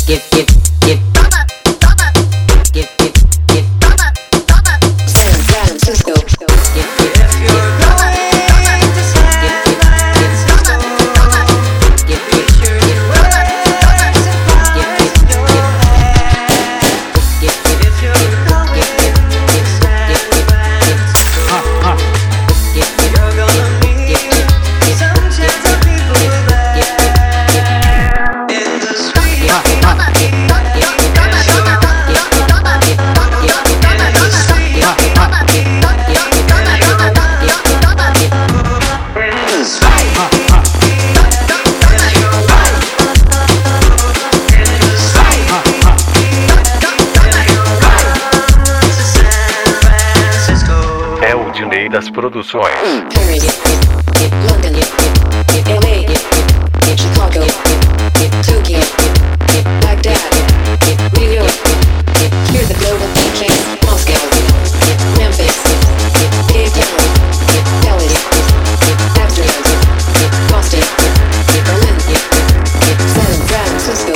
Das Produções. Paris, London, LA, Chicago, Tokyo, Baghdad, New York. Hear the global DJs. Moscow, Memphis, Cape Town, Dallas, Amsterdam, Boston, Berlin, San Francisco.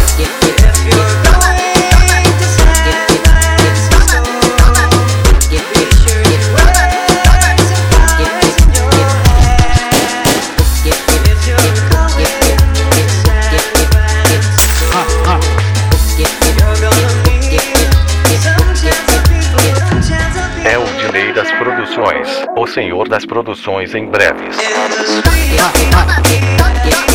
Das Produções, o senhor das produções em breves.